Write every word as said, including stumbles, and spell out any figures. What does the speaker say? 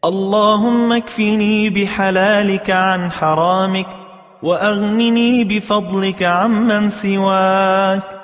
اللهم اكفني بحلالك عن حرامك، وأغنني بفضلك عمن سواك.